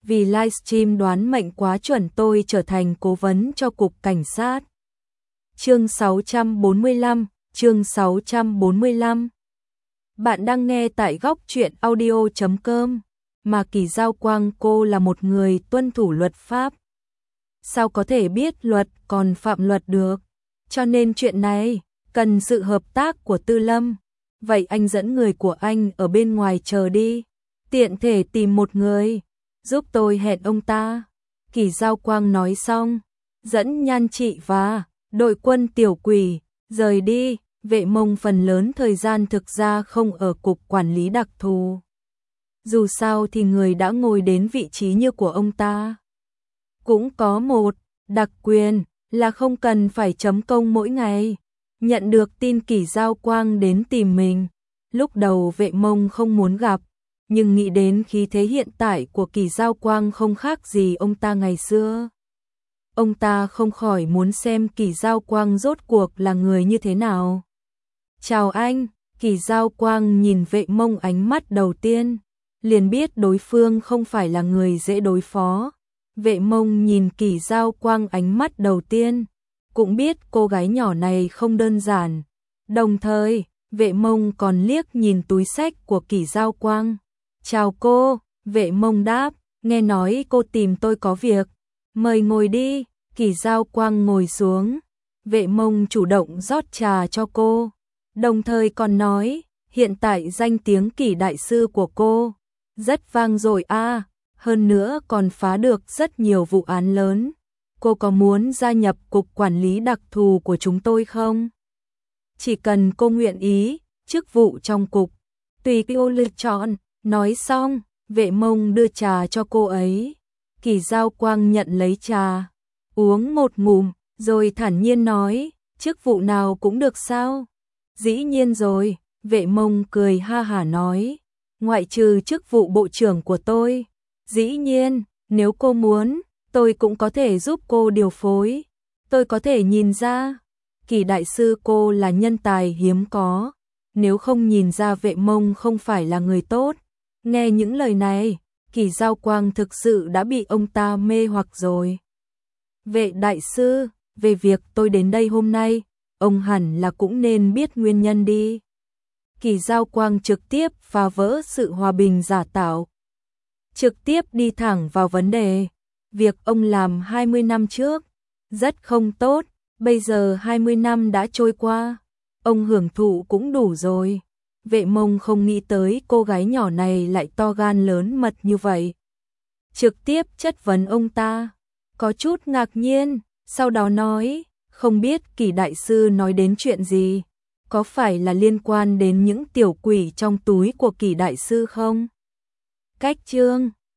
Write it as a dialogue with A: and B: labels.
A: vì livestream đoán mệnh quá chuẩn tôi trở thành cố vấn cho cục cảnh sát. Chương 645. Bạn đang nghe tại góc truyện audio.com. Mà Kỳ Giao Quang cô là một người tuân thủ luật pháp. Sao có thể biết luật còn phạm luật được? Cho nên chuyện này cần sự hợp tác của Tư Lâm. Vậy anh dẫn người của anh ở bên ngoài chờ đi. Tiện thể tìm một người giúp tôi hẹn ông ta. Kỳ Giao Quang nói xong, dẫn Nhan Trị và đội quân tiểu quỷ rời đi. Vệ Mông phần lớn thời gian thực ra không ở cục quản lý đặc thù. Dù sao thì người đã ngồi đến vị trí như của ông ta cũng có một đặc quyền là không cần phải chấm công mỗi ngày. Nhận được tin Kỳ Giao Quang đến tìm mình, lúc đầu Vệ Mông không muốn gặp, nhưng nghĩ đến khí thế hiện tại của Kỳ Giao Quang không khác gì ông ta ngày xưa. Ông ta không khỏi muốn xem Kỳ Giao Quang rốt cuộc là người như thế nào. Chào anh. Kỳ Giao Quang nhìn Vệ Mông ánh mắt đầu tiên liền biết đối phương không phải là người dễ đối phó. Vệ Mông nhìn Kỳ Giao Quang ánh mắt đầu tiên cũng biết cô gái nhỏ này không đơn giản. Đồng thời, Vệ Mông còn liếc nhìn túi xách của Kỳ Giao Quang. Chào cô. Vệ Mông đáp, nghe nói cô tìm tôi có việc. Mời ngồi đi. Kỳ Giao Quang ngồi xuống. Vệ Mông chủ động rót trà cho cô, đồng thời còn nói, hiện tại danh tiếng Kỳ đại sư của cô rất vang dội a, hơn nữa còn phá được rất nhiều vụ án lớn. Cô có muốn gia nhập cục quản lý đặc thù của chúng tôi không? Chỉ cần cô nguyện ý, chức vụ trong cục tùy cô lựa chọn. Nói xong, Vệ Mông đưa trà cho cô ấy. Kỳ Giao Quang nhận lấy trà, uống một ngụm, rồi thản nhiên nói, chức vụ nào cũng được sao? Dĩ nhiên rồi. Vệ Mông cười ha hả nói, ngoại trừ chức vụ bộ trưởng của tôi. Dĩ nhiên, nếu cô muốn, tôi cũng có thể giúp cô điều phối. Tôi có thể nhìn ra, Kỳ đại sư cô là nhân tài hiếm có. Nếu không nhìn ra Vệ Mông không phải là người tốt. Nghe những lời này, Kỳ Giao Quang thực sự đã bị ông ta mê hoặc rồi. Vệ đại sư, về việc tôi đến đây hôm nay, ông hẳn là cũng nên biết nguyên nhân đi. Kỳ Giao Quang trực tiếp phá vỡ sự hòa bình giả tạo. Trực tiếp đi thẳng vào vấn đề. Việc ông làm 20 năm trước rất không tốt, bây giờ 20 năm đã trôi qua, ông hưởng thụ cũng đủ rồi. Vệ Mông không nghĩ tới cô gái nhỏ này lại to gan lớn mật như vậy. Trực tiếp chất vấn ông ta, có chút ngạc nhiên, sau đó nói, không biết Kỳ đại sư nói đến chuyện gì, có phải là liên quan đến những tiểu quỷ trong túi của Kỳ đại sư không? Cách chương